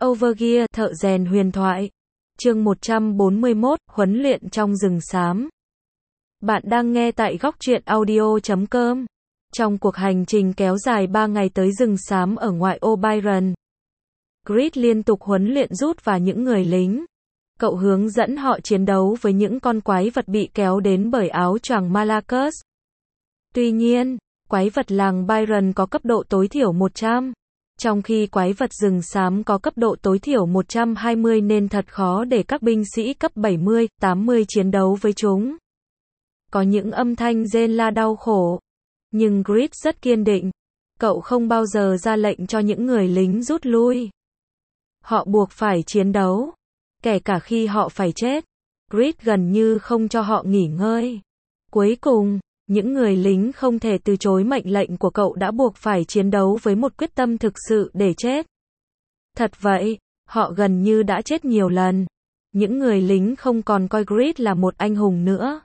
Overgear, thợ rèn huyền thoại. Chương 141, huấn luyện trong rừng xám. Bạn đang nghe tại góc truyện audio.com. Trong cuộc hành trình kéo dài 3 ngày tới rừng xám ở ngoại ô Byron, Creed liên tục huấn luyện Ruth và những người lính. Cậu hướng dẫn họ chiến đấu với những con quái vật bị kéo đến bởi áo choàng Malakus. Tuy nhiên, quái vật làng Byron có cấp độ tối thiểu 100. Trong khi quái vật rừng xám có cấp độ tối thiểu 120 nên thật khó để các binh sĩ cấp 70, 80 chiến đấu với chúng. Có những âm thanh rên la đau khổ. Nhưng Creed rất kiên định. Cậu không bao giờ ra lệnh cho những người lính rút lui. Họ buộc phải chiến đấu. Kể cả khi họ phải chết. Creed gần như không cho họ nghỉ ngơi. Cuối cùng, những người lính không thể từ chối mệnh lệnh của cậu đã buộc phải chiến đấu với một quyết tâm thực sự để chết. Thật vậy, họ gần như đã chết nhiều lần. Những người lính không còn coi Creed là một anh hùng nữa.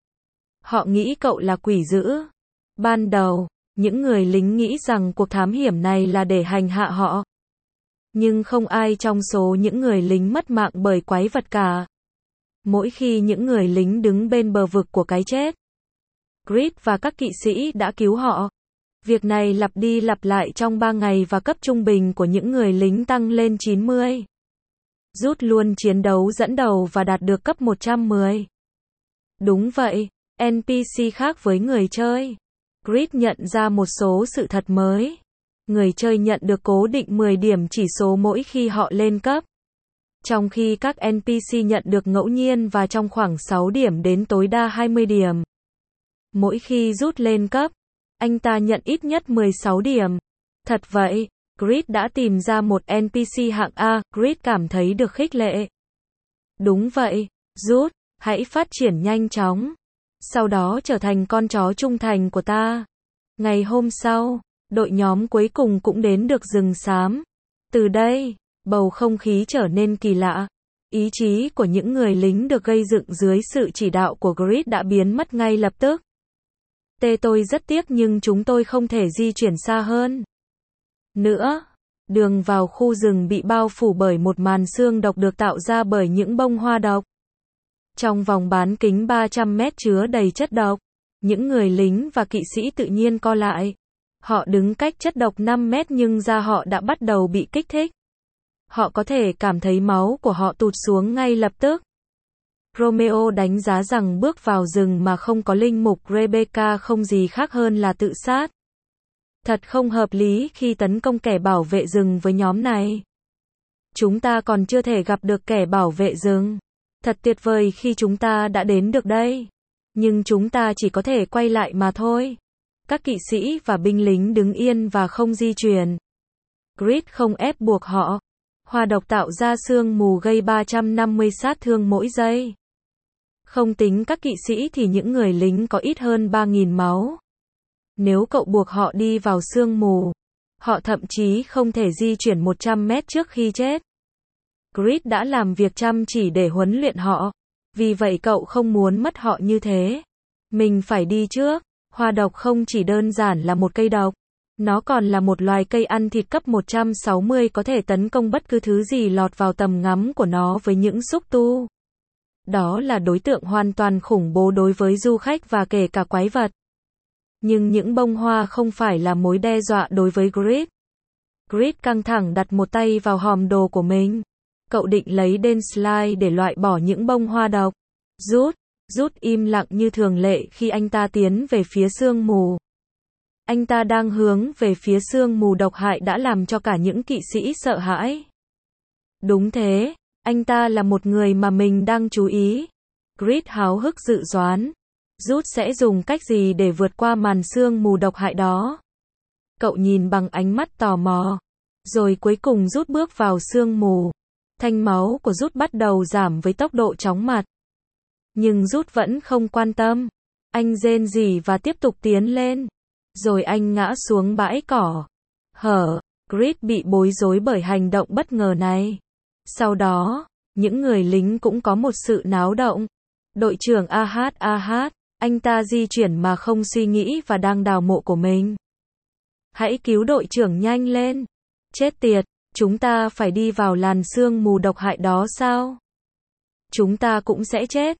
Họ nghĩ cậu là quỷ dữ. Ban đầu, những người lính nghĩ rằng cuộc thám hiểm này là để hành hạ họ. Nhưng không ai trong số những người lính mất mạng bởi quái vật cả. Mỗi khi những người lính đứng bên bờ vực của cái chết, Creed và các kỵ sĩ đã cứu họ. Việc này lặp đi lặp lại trong 3 ngày và cấp trung bình của những người lính tăng lên 90. Ruth luôn chiến đấu dẫn đầu và đạt được cấp 110. Đúng vậy, NPC khác với người chơi. Creed nhận ra một số sự thật mới. Người chơi nhận được cố định 10 điểm chỉ số mỗi khi họ lên cấp. Trong khi các NPC nhận được ngẫu nhiên và trong khoảng 6 điểm đến tối đa 20 điểm. Mỗi khi rút lên cấp, anh ta nhận ít nhất 16 điểm. Thật vậy, Creed đã tìm ra một NPC hạng A, Creed cảm thấy được khích lệ. Đúng vậy, Ruth, hãy phát triển nhanh chóng. Sau đó trở thành con chó trung thành của ta. Ngày hôm sau, đội nhóm cuối cùng cũng đến được rừng xám. Từ đây, bầu không khí trở nên kỳ lạ. Ý chí của những người lính được gây dựng dưới sự chỉ đạo của Creed đã biến mất ngay lập tức. Tôi rất tiếc nhưng chúng tôi không thể di chuyển xa hơn nữa. Đường vào khu rừng bị bao phủ bởi một màn sương độc được tạo ra bởi những bông hoa độc. Trong vòng bán kính 300 mét chứa đầy chất độc, những người lính và kỵ sĩ tự nhiên co lại. Họ đứng cách chất độc 5 mét nhưng da họ đã bắt đầu bị kích thích. Họ có thể cảm thấy máu của họ tụt xuống ngay lập tức. Romeo đánh giá rằng bước vào rừng mà không có linh mục Rebecca không gì khác hơn là tự sát. Thật không hợp lý khi tấn công kẻ bảo vệ rừng với nhóm này. Chúng ta còn chưa thể gặp được kẻ bảo vệ rừng. Thật tuyệt vời khi chúng ta đã đến được đây. Nhưng chúng ta chỉ có thể quay lại mà thôi. Các kỵ sĩ và binh lính đứng yên và không di chuyển. Creed không ép buộc họ. Hoa độc tạo ra sương mù gây 350 sát thương mỗi giây. Không tính các kỵ sĩ thì những người lính có ít hơn 3.000 máu. Nếu cậu buộc họ đi vào sương mù, họ thậm chí không thể di chuyển 100 mét trước khi chết. Creed đã làm việc chăm chỉ để huấn luyện họ. Vì vậy cậu không muốn mất họ như thế. Mình phải đi trước. Hoa độc không chỉ đơn giản là một cây độc. Nó còn là một loài cây ăn thịt cấp 160 có thể tấn công bất cứ thứ gì lọt vào tầm ngắm của nó với những xúc tu. Đó là đối tượng hoàn toàn khủng bố đối với du khách và kể cả quái vật. Nhưng những bông hoa không phải là mối đe dọa đối với Creed. Creed căng thẳng đặt một tay vào hòm đồ của mình. Cậu định lấy đèn slide để loại bỏ những bông hoa độc. Ruth im lặng như thường lệ khi anh ta tiến về phía sương mù. Anh ta đang hướng về phía sương mù độc hại đã làm cho cả những kỵ sĩ sợ hãi. Đúng thế, anh ta là một người mà mình đang chú ý. Creed háo hức dự đoán. Ruth sẽ dùng cách gì để vượt qua màn sương mù độc hại đó? Cậu nhìn bằng ánh mắt tò mò. Rồi cuối cùng Ruth bước vào sương mù. Thanh máu của Ruth bắt đầu giảm với tốc độ chóng mặt. Nhưng Ruth vẫn không quan tâm. Anh rên rỉ và tiếp tục tiến lên. Rồi anh ngã xuống bãi cỏ. Creed bị bối rối bởi hành động bất ngờ này. Sau đó, những người lính cũng có một sự náo động. Đội trưởng AH, anh ta di chuyển mà không suy nghĩ và đang đào mộ của mình. Hãy cứu đội trưởng nhanh lên. Chết tiệt, Chúng ta phải đi vào làn sương mù độc hại đó sao? Chúng ta cũng sẽ chết.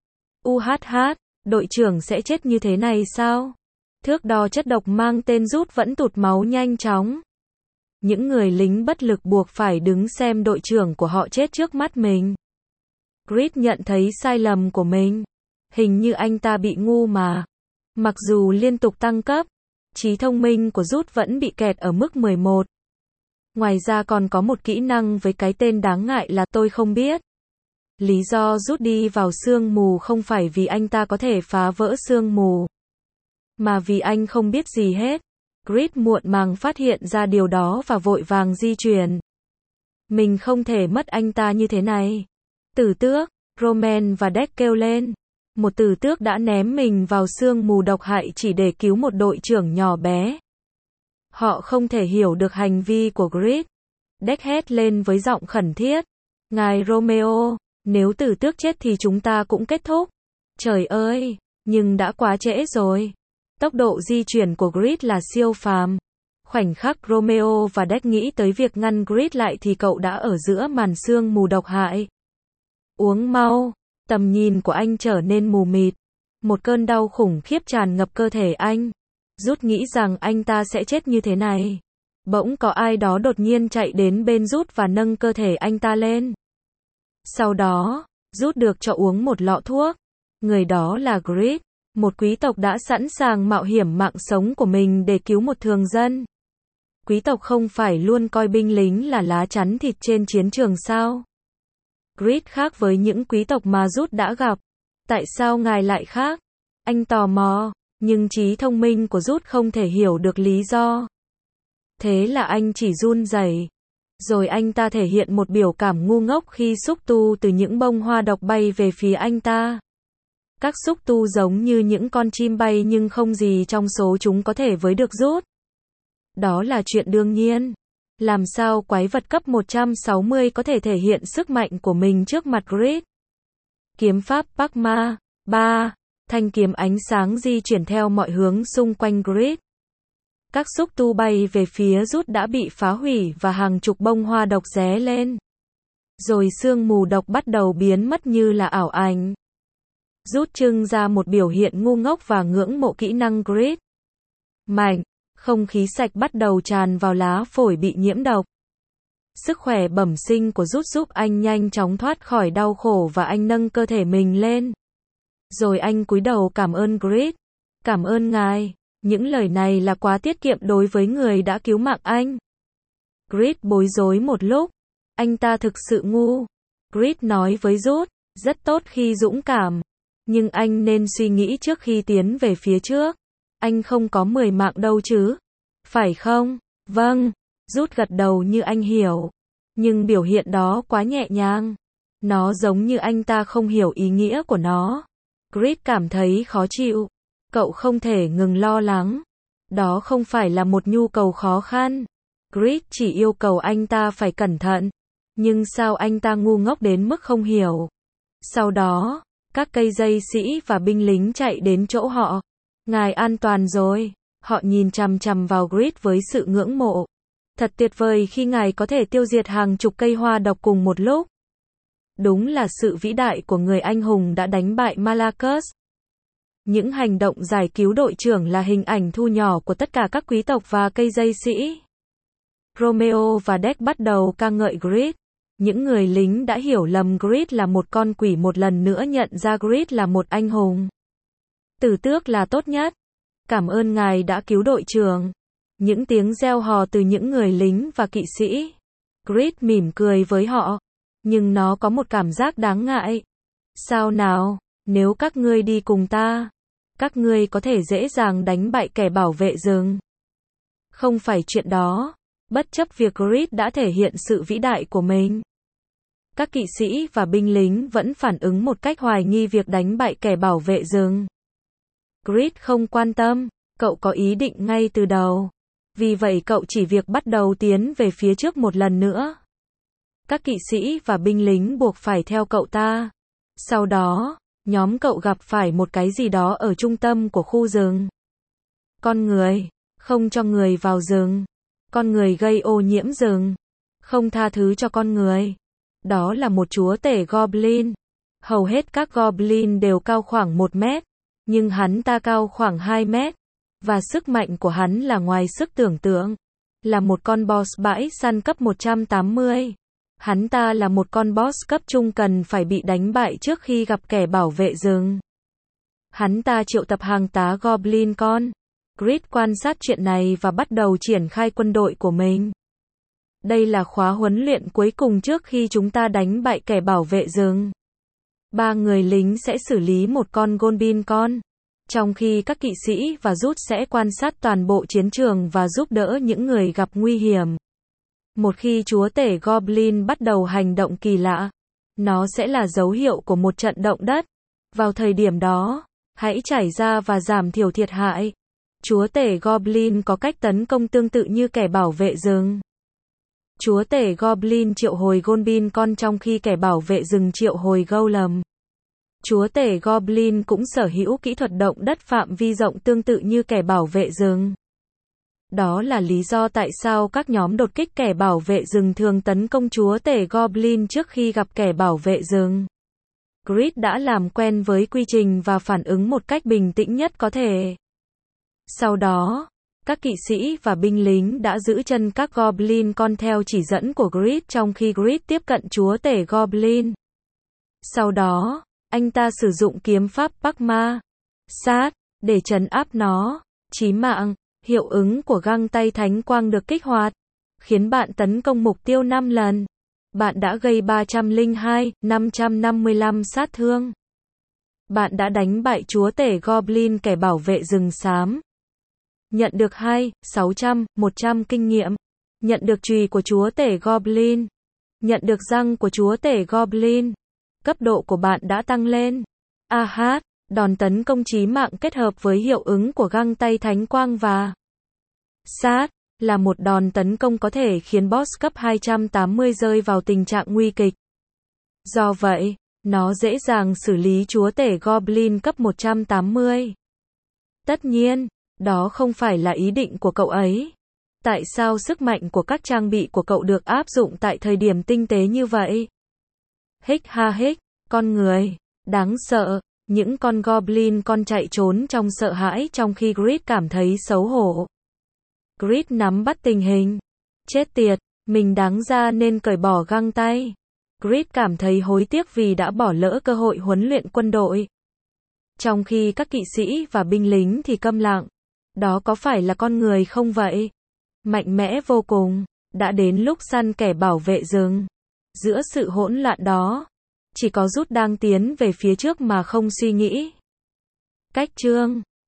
Đội trưởng sẽ chết như thế này sao? Thước đo chất độc mang tên Rút vẫn tụt máu nhanh chóng. Những người lính bất lực buộc phải đứng xem đội trưởng của họ chết trước mắt mình. Creed nhận thấy sai lầm của mình. Hình như anh ta bị ngu mà. Mặc dù liên tục tăng cấp, trí thông minh của Rút vẫn bị kẹt ở mức 11. Ngoài ra còn có một kỹ năng với cái tên đáng ngại là tôi không biết. Lý do Rút đi vào sương mù không phải vì anh ta có thể phá vỡ sương mù, mà vì anh không biết gì hết. Creed muộn màng phát hiện ra điều đó và vội vàng di chuyển. Mình không thể mất anh ta như thế này. Tử tước, Roman và Deck kêu lên. Một tử tước đã ném mình vào sương mù độc hại chỉ để cứu một đội trưởng nhỏ bé. Họ không thể hiểu được hành vi của Creed. Deck hét lên với giọng khẩn thiết. Ngài Romeo, nếu tử tước chết thì chúng ta cũng kết thúc. Trời ơi, nhưng đã quá trễ rồi. Tốc độ di chuyển của Creed là siêu phàm. Khoảnh khắc Romeo và Deck nghĩ tới việc ngăn Creed lại thì cậu đã ở giữa màn sương mù độc hại. Uống mau, tầm nhìn của anh trở nên mù mịt. Một cơn đau khủng khiếp tràn ngập cơ thể anh. Rút nghĩ rằng anh ta sẽ chết như thế này. Bỗng có ai đó đột nhiên chạy đến bên Rút và nâng cơ thể anh ta lên. Sau đó, Rút được cho uống một lọ thuốc. Người đó là Creed, một quý tộc đã sẵn sàng mạo hiểm mạng sống của mình để cứu một thường dân. Quý tộc không phải luôn coi binh lính là lá chắn thịt trên chiến trường sao? Creed khác với những quý tộc mà Rút đã gặp. Tại sao ngài lại khác? Anh tò mò, nhưng trí thông minh của Rút không thể hiểu được lý do. Thế là anh chỉ run rẩy. Rồi anh ta thể hiện một biểu cảm ngu ngốc khi xúc tu từ những bông hoa độc bay về phía anh ta. Các xúc tu giống như những con chim bay nhưng không gì trong số chúng có thể với được Rút. Đó là chuyện đương nhiên. Làm sao quái vật cấp 160 có thể thể hiện sức mạnh của mình trước mặt Creed? Kiếm pháp Pakma 3. Thanh kiếm ánh sáng di chuyển theo mọi hướng xung quanh Creed. Các xúc tu bay về phía Rút đã bị phá hủy và hàng chục bông hoa độc ré lên. Rồi sương mù độc bắt đầu biến mất như là ảo ảnh. Rút trưng ra một biểu hiện ngu ngốc và ngưỡng mộ kỹ năng Creed. Mạnh, không khí sạch bắt đầu tràn vào lá phổi bị nhiễm độc. Sức khỏe bẩm sinh của Rút giúp anh nhanh chóng thoát khỏi đau khổ và anh nâng cơ thể mình lên. Rồi anh cúi đầu cảm ơn Creed. Cảm ơn ngài. Những lời này là quá tiết kiệm đối với người đã cứu mạng anh. Creed bối rối một lúc. Anh ta thực sự ngu. Creed nói với Rút, rất tốt khi dũng cảm. Nhưng anh nên suy nghĩ trước khi tiến về phía trước. Anh không có 10 mạng đâu chứ. Phải không? Vâng. Rút gật đầu như anh hiểu. Nhưng biểu hiện đó quá nhẹ nhàng. Nó giống như anh ta không hiểu ý nghĩa của nó. Creed cảm thấy khó chịu. Cậu không thể ngừng lo lắng. Đó không phải là một nhu cầu khó khăn. Creed chỉ yêu cầu anh ta phải cẩn thận. Nhưng sao anh ta ngu ngốc đến mức không hiểu? Sau đó, các cây dây sĩ và binh lính chạy đến chỗ họ. Ngài an toàn rồi. Họ nhìn chằm chằm vào Creed với sự ngưỡng mộ. Thật tuyệt vời khi ngài có thể tiêu diệt hàng chục cây hoa độc cùng một lúc. Đúng là sự vĩ đại của người anh hùng đã đánh bại Malachus. Những hành động giải cứu đội trưởng là hình ảnh thu nhỏ của tất cả các quý tộc và cây dây sĩ. Romeo và Deck bắt đầu ca ngợi Creed. Những người lính đã hiểu lầm Creed là một con quỷ một lần nữa nhận ra Creed là một anh hùng. Tử tước là tốt nhất. Cảm ơn ngài đã cứu đội trưởng. Những tiếng reo hò từ những người lính và kỵ sĩ. Creed mỉm cười với họ. Nhưng nó có một cảm giác đáng ngại. Sao nào, nếu các ngươi đi cùng ta, các ngươi có thể dễ dàng đánh bại kẻ bảo vệ rừng. Không phải chuyện đó. Bất chấp việc Creed đã thể hiện sự vĩ đại của mình. Các kỵ sĩ và binh lính vẫn phản ứng một cách hoài nghi việc đánh bại kẻ bảo vệ rừng. Creed không quan tâm, cậu có ý định ngay từ đầu. Vì vậy cậu chỉ việc bắt đầu tiến về phía trước một lần nữa. Các kỵ sĩ và binh lính buộc phải theo cậu ta. Sau đó, nhóm cậu gặp phải một cái gì đó ở trung tâm của khu rừng. Con người, không cho người vào rừng. Con người gây ô nhiễm rừng. không tha thứ cho con người. Đó là một chúa tể Goblin. Hầu hết các Goblin đều cao khoảng 1 mét, nhưng hắn ta cao khoảng 2 mét, và sức mạnh của hắn là ngoài sức tưởng tượng. Là một con boss bãi săn cấp 180. Hắn ta là một con boss cấp trung cần phải bị đánh bại trước khi gặp kẻ bảo vệ rừng. Hắn ta triệu tập hàng tá Goblin con. Grid quan sát chuyện này và bắt đầu triển khai quân đội của mình. Đây là khóa huấn luyện cuối cùng trước khi chúng ta đánh bại kẻ bảo vệ rừng. 3 người lính sẽ xử lý một con Goblin con, trong khi các kỵ sĩ và Rút sẽ quan sát toàn bộ chiến trường và giúp đỡ những người gặp nguy hiểm. Một khi chúa tể Goblin bắt đầu hành động kỳ lạ, nó sẽ là dấu hiệu của một trận động đất. Vào thời điểm đó, hãy trải ra và giảm thiểu thiệt hại. Chúa tể Goblin có cách tấn công tương tự như kẻ bảo vệ rừng. Chúa tể Goblin triệu hồi Goblin con trong khi kẻ bảo vệ rừng triệu hồi Golem. Chúa tể Goblin cũng sở hữu kỹ thuật động đất phạm vi rộng tương tự như kẻ bảo vệ rừng. Đó là lý do tại sao các nhóm đột kích kẻ bảo vệ rừng thường tấn công chúa tể Goblin trước khi gặp kẻ bảo vệ rừng. Grid đã làm quen với quy trình và phản ứng một cách bình tĩnh nhất có thể. Sau đó, các kỵ sĩ và binh lính đã giữ chân các Goblin con theo chỉ dẫn của Grid trong khi Grid tiếp cận chúa tể Goblin. Sau đó, anh ta sử dụng kiếm pháp Pakma sát để trấn áp nó. Chí mạng, hiệu ứng của găng tay thánh quang được kích hoạt, khiến bạn tấn công mục tiêu 5 lần. Bạn đã gây 302.555 sát thương. Bạn đã đánh bại chúa tể Goblin kẻ bảo vệ rừng xám. Nhận được 100 kinh nghiệm. Nhận được chùy của chúa tể Goblin. Nhận được răng của chúa tể Goblin. Cấp độ của bạn đã tăng lên. Đòn tấn công chí mạng kết hợp với hiệu ứng của găng tay thánh quang và sát là một đòn tấn công có thể khiến boss cấp 280 rơi vào tình trạng nguy kịch. Do vậy, nó dễ dàng xử lý chúa tể Goblin cấp 180. Tất nhiên, đó không phải là ý định của cậu ấy. Tại sao sức mạnh của các trang bị của cậu được áp dụng tại thời điểm tinh tế như vậy? Con người, đáng sợ. Những con Goblin con chạy trốn trong sợ hãi trong khi Grid cảm thấy xấu hổ. Grid nắm bắt tình hình. Chết tiệt, mình đáng ra nên cởi bỏ găng tay. Grid cảm thấy hối tiếc vì đã bỏ lỡ cơ hội huấn luyện quân đội. Trong khi các kỵ sĩ và binh lính thì câm lặng. Đó có phải là con người không vậy? Mạnh mẽ vô cùng. Đã đến lúc săn kẻ bảo vệ rừng. Giữa sự hỗn loạn đó, chỉ có Rút đang tiến về phía trước mà không suy nghĩ. Cách chương